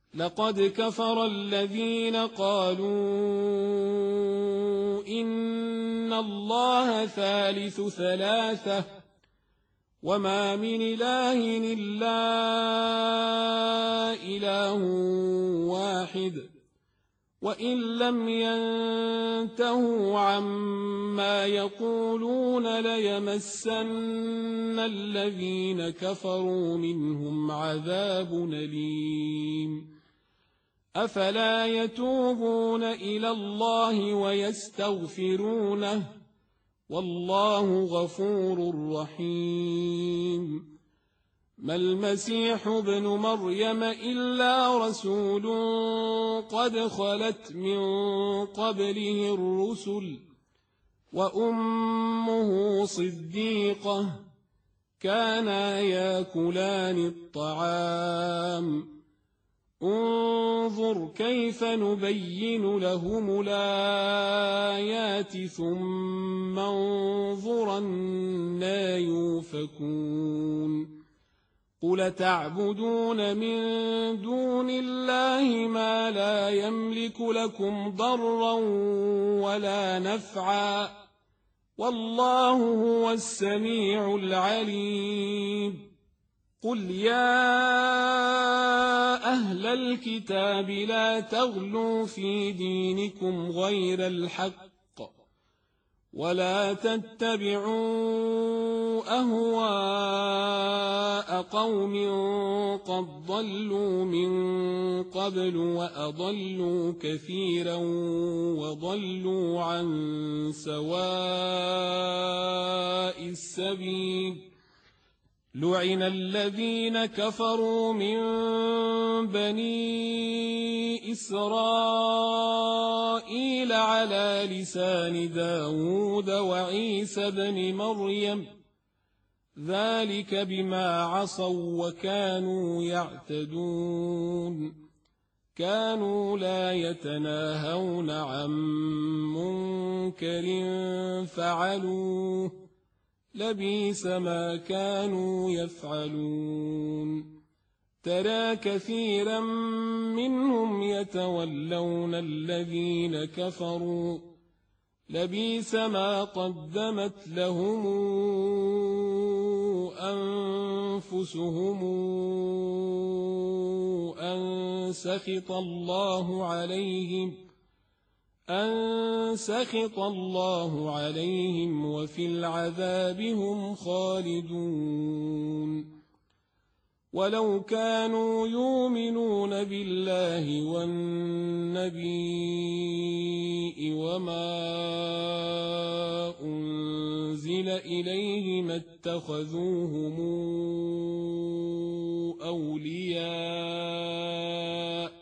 لقد كفر الذين قالوا إن الله ثالث ثلاثة وما من إله إلا إله واحد وإن لم ينتهوا عما يقولون ليمسن الذين كفروا منهم عذاب أليم أفلا يتوبون إلى الله ويستغفرونه والله غفور رحيم ما المسيح ابن مريم إلا رسول قد خلت من قبله الرسل وأمه صديقة كانا ياكلان الطعام انظر كيف نبين لهم الآيات ثم انظر أنى يؤفكون قل تعبدون من دون الله ما لا يملك لكم ضرا ولا نفعا والله هو السميع العليم قل يا أهل الكتاب لا تغلوا في دينكم غير الحق ولا تتبعوا أهواء قوم قد ضلوا من قبل وأضلوا كثيرا وضلوا عن سواء السبيل لعن الذين كفروا من بني إسرائيل على لسان داود وعيسى بن مريم ذلك بما عصوا وكانوا يعتدون كانوا لا يتناهون عن منكر فعلوه لبئس ما كانوا يفعلون ترى كثيرا منهم يتولون الذين كفروا لبئس ما قدمت لهم أنفسهم أن سخط الله عليهم وفي العذاب هم خالدون ولو كانوا يؤمنون بالله والنبي وما أنزل إليه ما اتخذوهم أولياء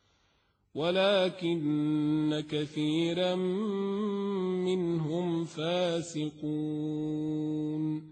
ولكن كثيرا منهم فاسقون